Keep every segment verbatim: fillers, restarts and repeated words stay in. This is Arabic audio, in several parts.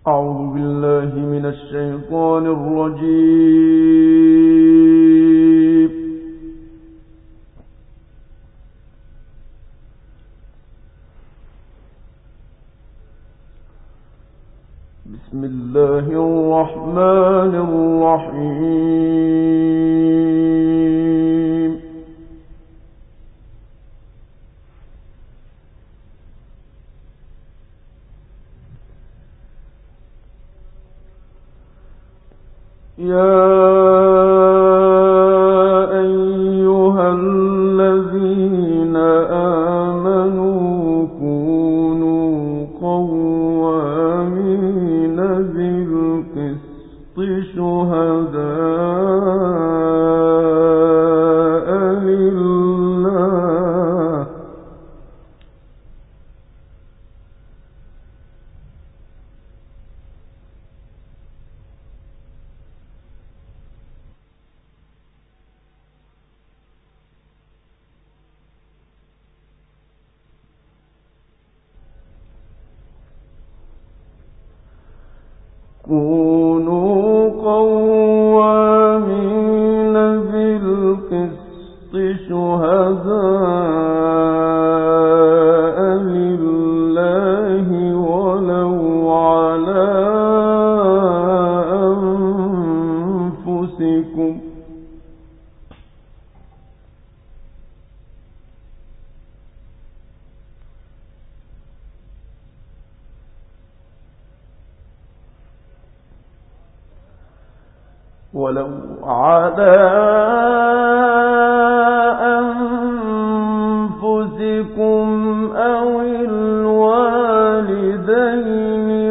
أعوذ بالله من الشيطان الرجيم. بسم الله الرحمن الرحيم. يا أيها الذين آمنوا كونوا قوامين بالقسط شهداء لله كونوا قوامين بالقسط شهداء لله ولو على أنفسكم ولو على أنفسكم أو الوالدين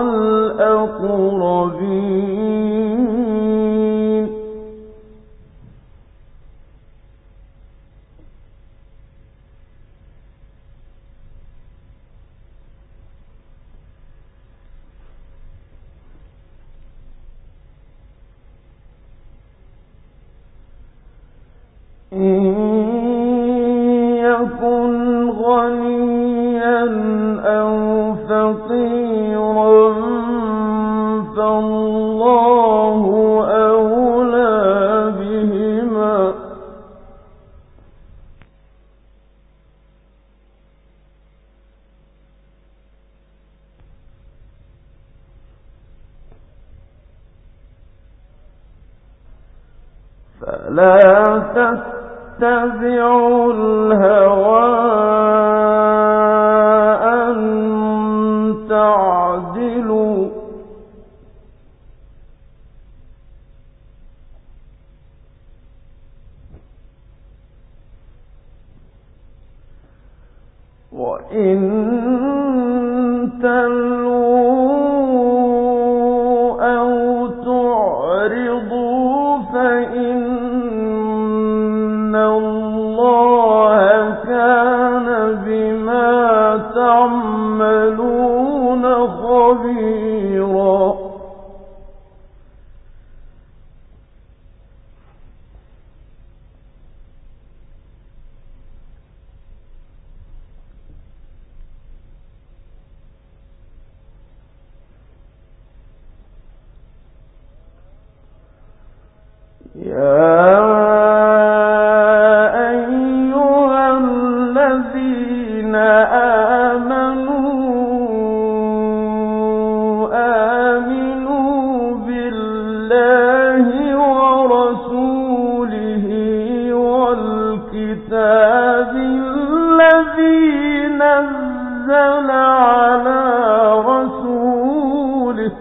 والأقربين إن يكن غنيا أو فقيرا فالله أولى بهما فلا تتبعوا الهوى أن تعدلوا وإن تلووا أو تعرضوا فإن الله كان بما تعملون خبيرا يا أيها الذين آمنوا آمنوا بالله ورسوله والكتاب الذي نزل على رسوله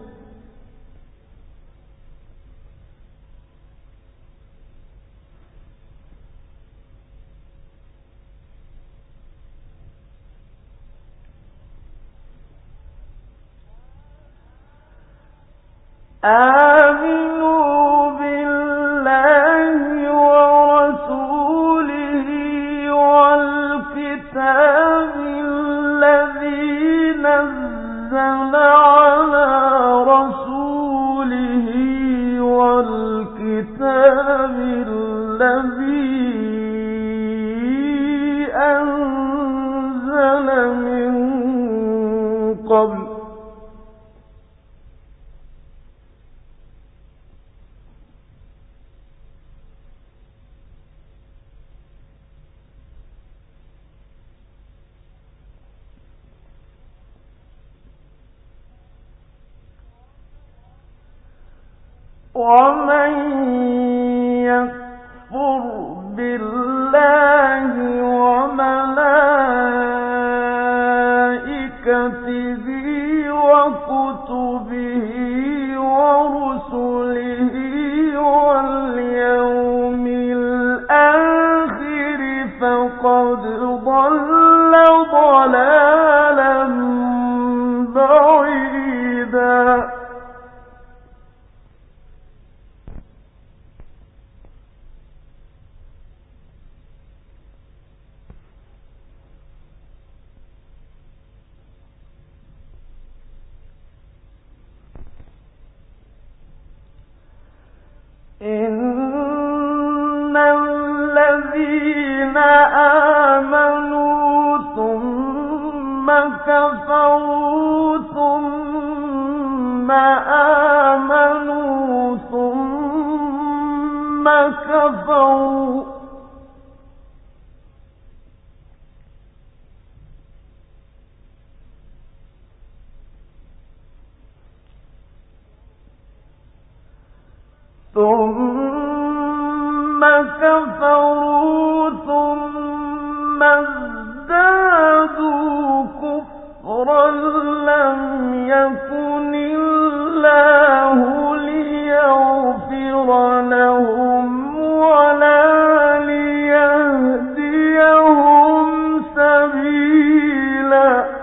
آمنوا بالله ورسوله والكتاب الذي نزل على رسوله والكتاب الذي أنزل من قبل ومن يكفر بالله وملائكته وكتبه ورسله واليوم الآخر فقد ضل ضلالا بعيدا. إن الذين آمنوا ثم كفروا ثم آمنوا ثم كفروا ثم كفروا ثم ازدادوا كفرا لم يكن الله ليغفر لهم ولا ليهديهم سبيلا.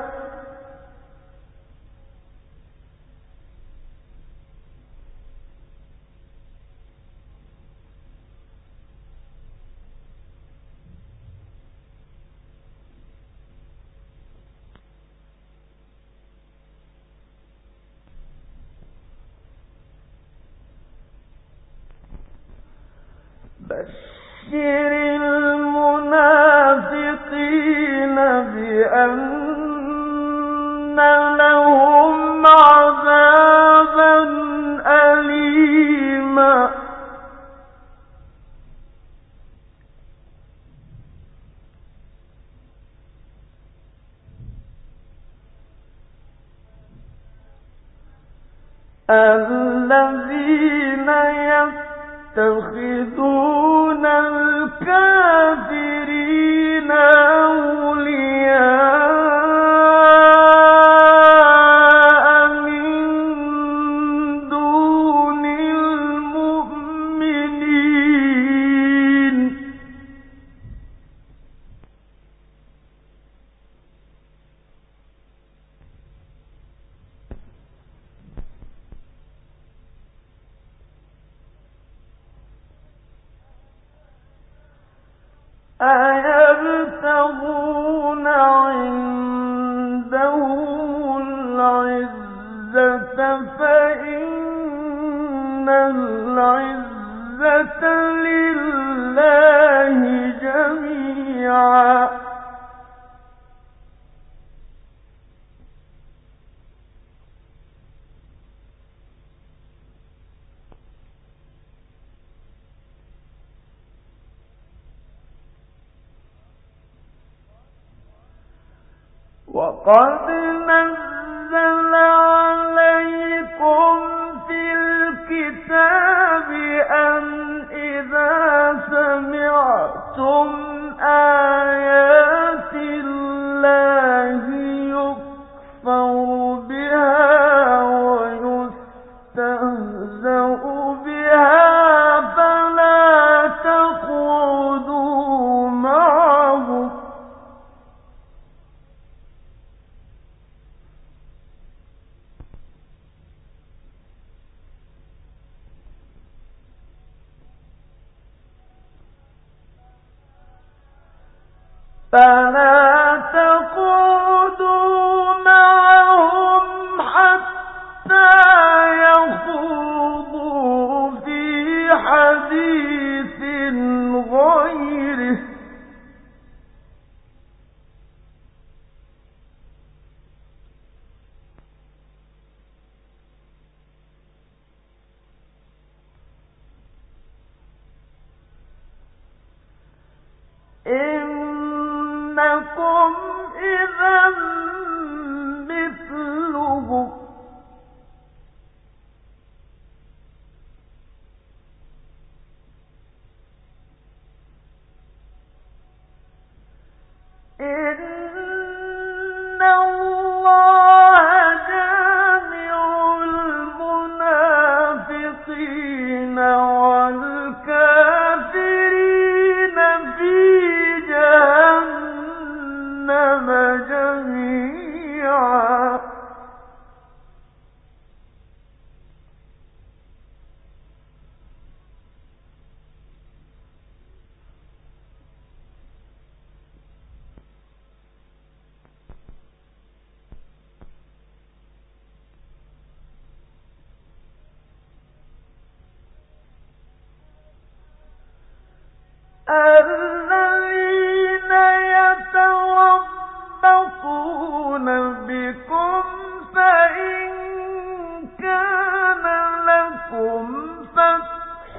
بشر المنافقين بأن لهم عذابا أليما. الذين يتخذون الكافرين أولياء من دون المؤمنين. أيبتغون عندهم العزة فإن العزة لله جميعا. وقد نزل عليكم في الكتاب أن إذا سمعتم آيات الله يكفر بها ويستهزأ بها فلا تقعدوا معهم فلا تقعدوا معهم حتى يخوضوا في حديث غيره إنكم إذا مثلهم إن الله جامع المنافقين والكافرين في جهنم جميعا. الذين يتربصون بكم فإن كان لكم فتح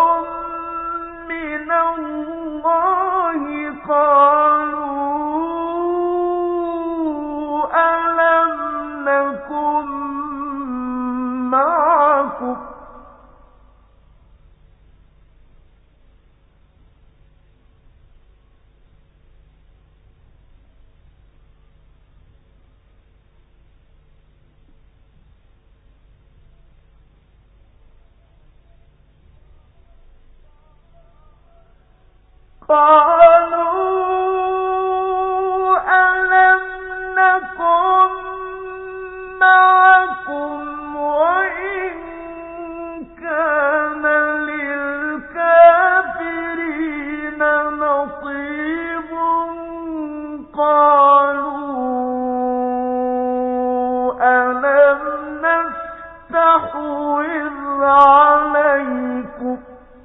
من الله قالوا ألم نكن معكم قالوا ألم نكن معكم وإن كان للكافرين نصيب قالوا ألم نستحوذ عليكم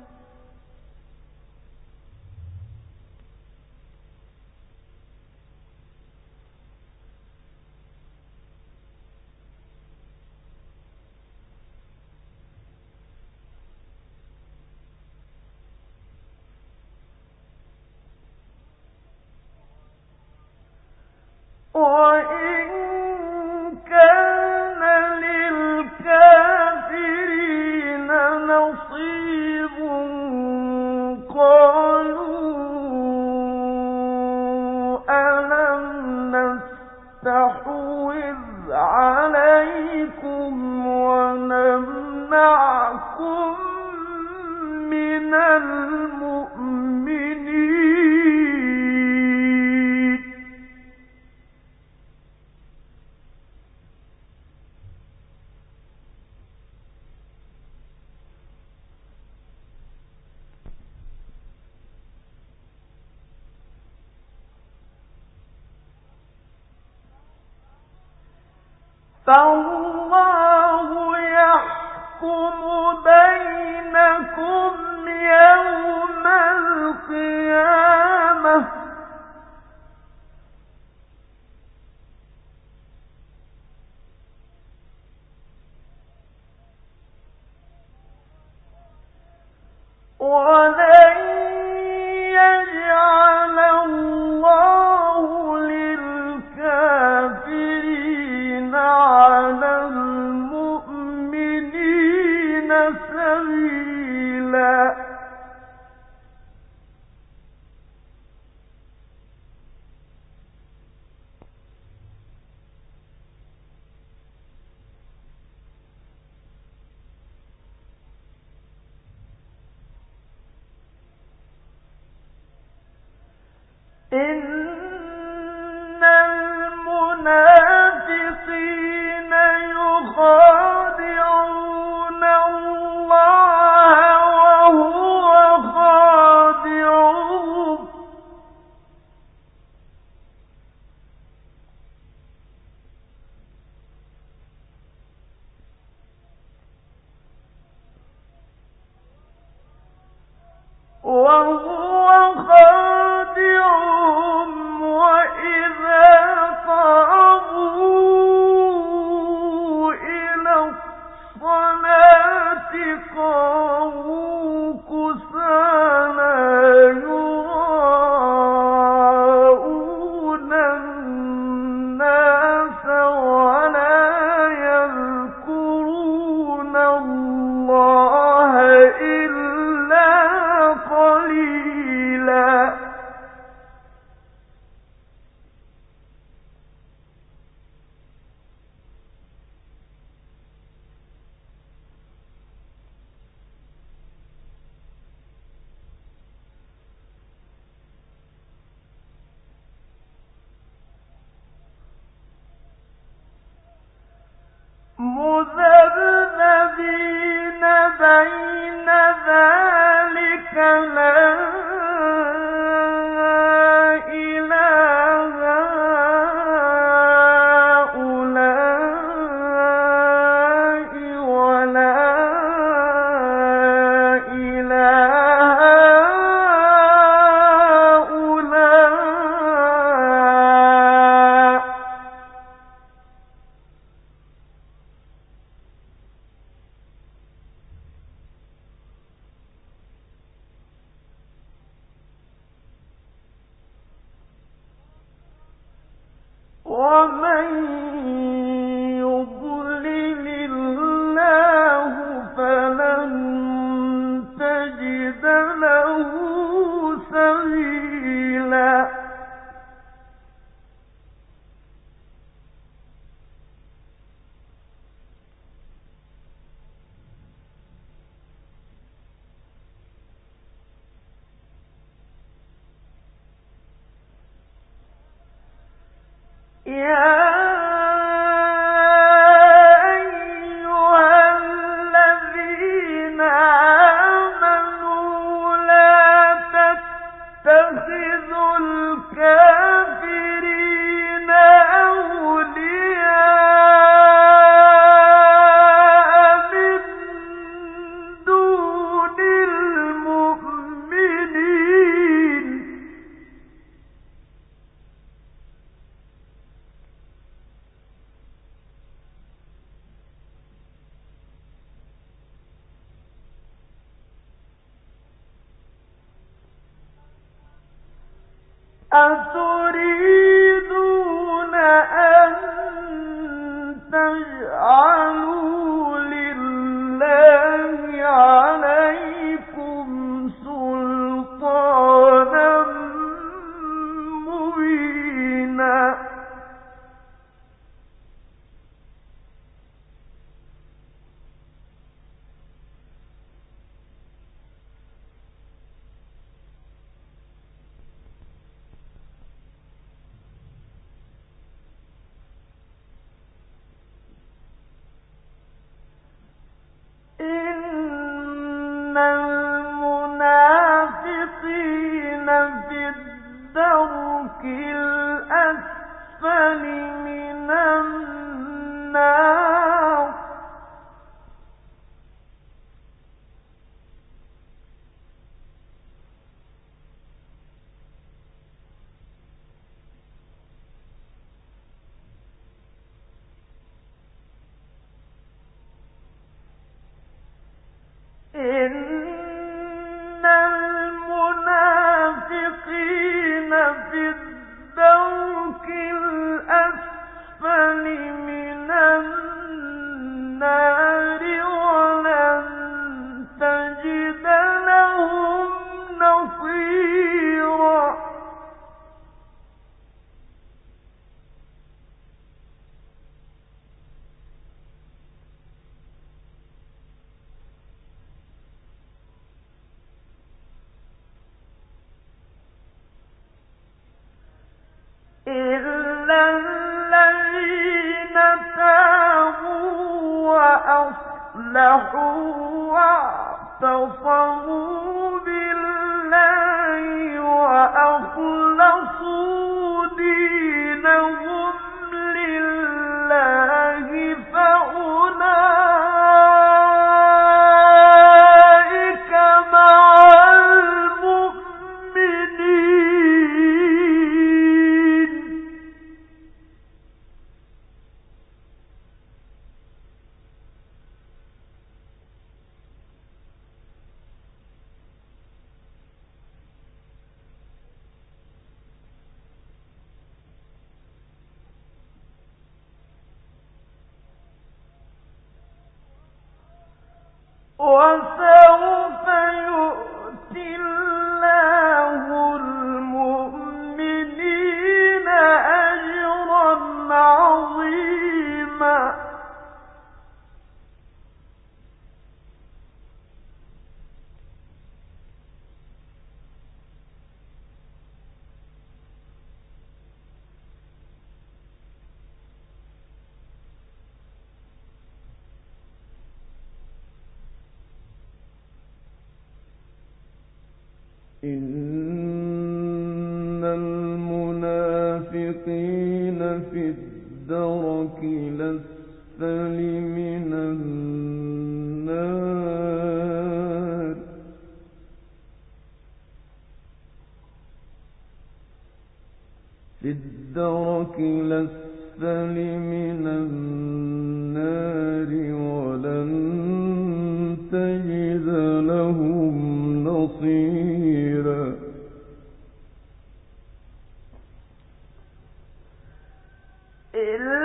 وإن كان للكافرين نصيب قالوا ألم نستحوذ عليكم ونمنعكم من المؤمنين فالله يحكم بينكم يوم القيامة ولن يجعل الله للكافرين على المؤمنين سبيلا إن المنافقين يخادعون الله وهو خادعهم وهو خادعهم وإذا قاموا إلى الصلاة قاموا كسالى يراءون الناس ولا يذكرون الله إلا قليلا أتريدون أن تجعلوا لله عليكم سلطانا مبينا إن المنافقين في الدرك الأسفل من النار إن المنافقين في الدرك الأسفل من النار ولن تجد لهم نصيرا إلا الذين تابوا وأصلحوا واعتصموا بالله وأخلصوا دينهم لله فأولئك مع وسوف يؤتي الله المؤمنين أجرا عظيما إن المنافقين في الدرك الأسفل من النار في الدرك الأسفل من النار ولن تجد لهم نصيرا إلا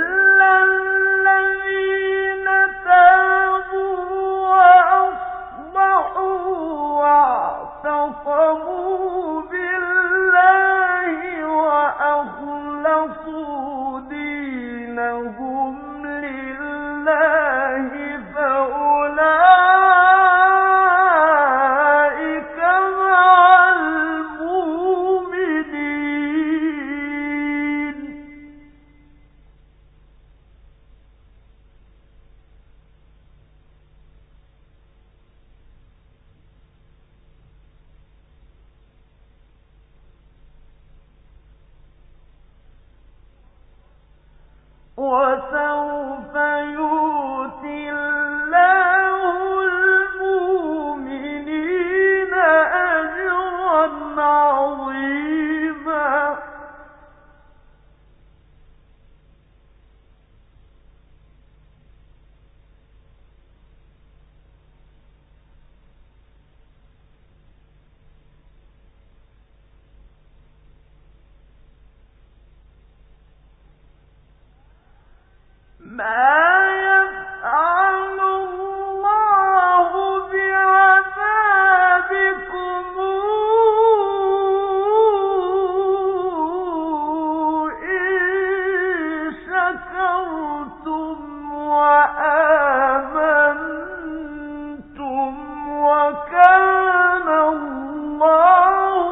وسوف يؤتي الله المؤمنين أجرا عظيما. ما يفعل الله بعذابكم إن شكرتم وآمنتم وكان الله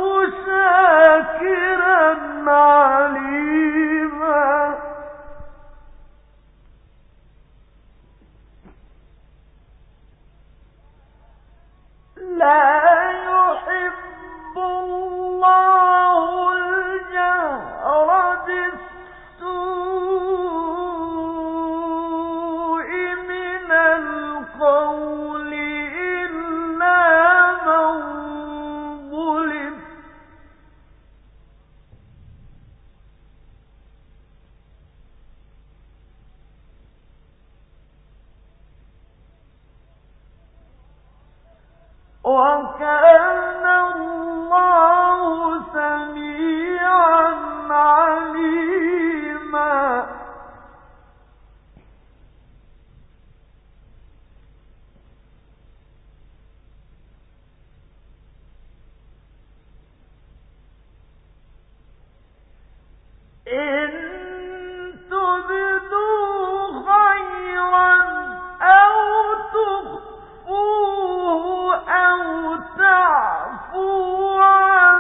شاكرا عليما. لا يحب الله الجهر بالسوء من القول إلا من ظلم. وكان الله سميعا عليما. إن تبدوا خيرا أو تخفوه أو تعفوا عن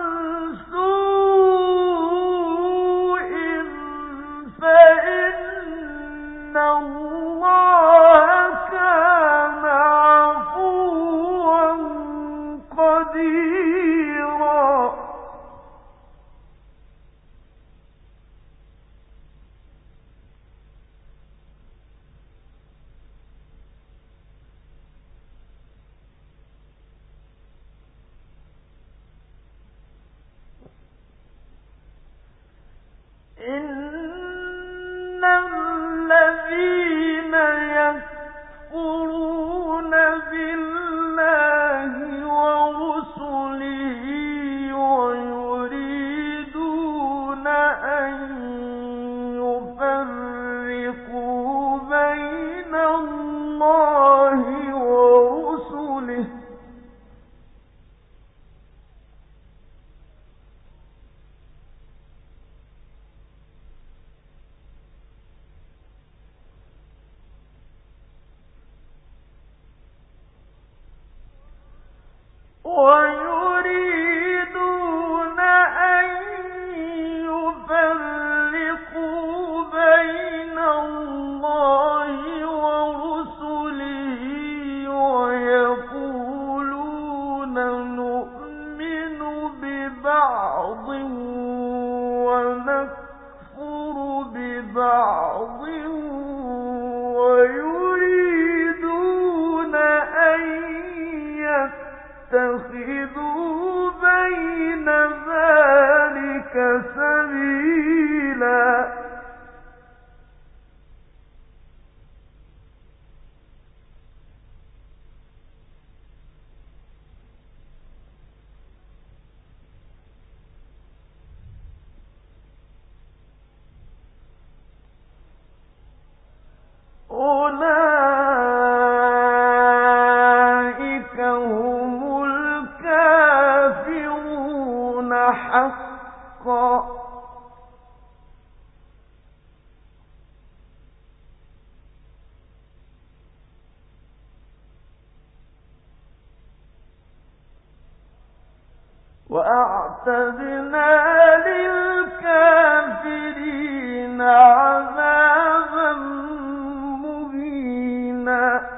سوء فإن الله كان عفوا قديرا. إن الذين يكفرون بالله ورسله ويريدون أن يفرقوا بين الله ورسله ويريدون أن يفرقوا بين الله ورسله ويقولون نؤمن ببعض ونكفر ببعض ويريدون أن اتخذوا بين ذلك سبيلا. أولئك هم الكافرون حقا. وأعتدنا للكافرين عذابا مهينا.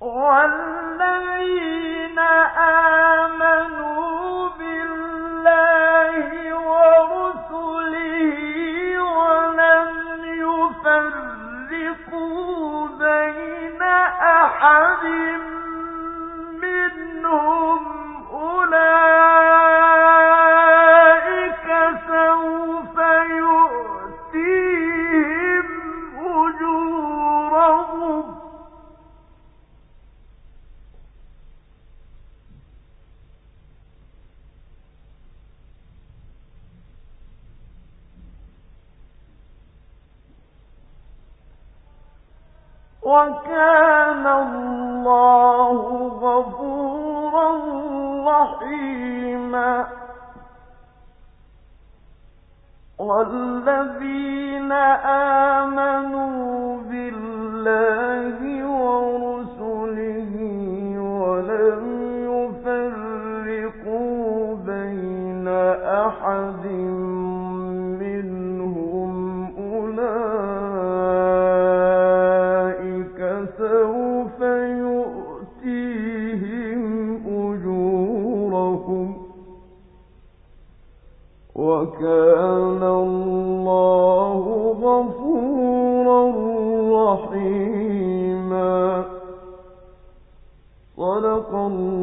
والذين آمنوا بالله ورسله ولم يفرقوا بين أحد منهم أولئك سوف يؤتيهم أجورهم وكان الله غفورا رحيما والذين آمنوا بالله ورسله ولم يفرقوا بين أحد منهم أولئك سوف يؤتيهم أجورهم وكان الله غفورا رحيما صدق الله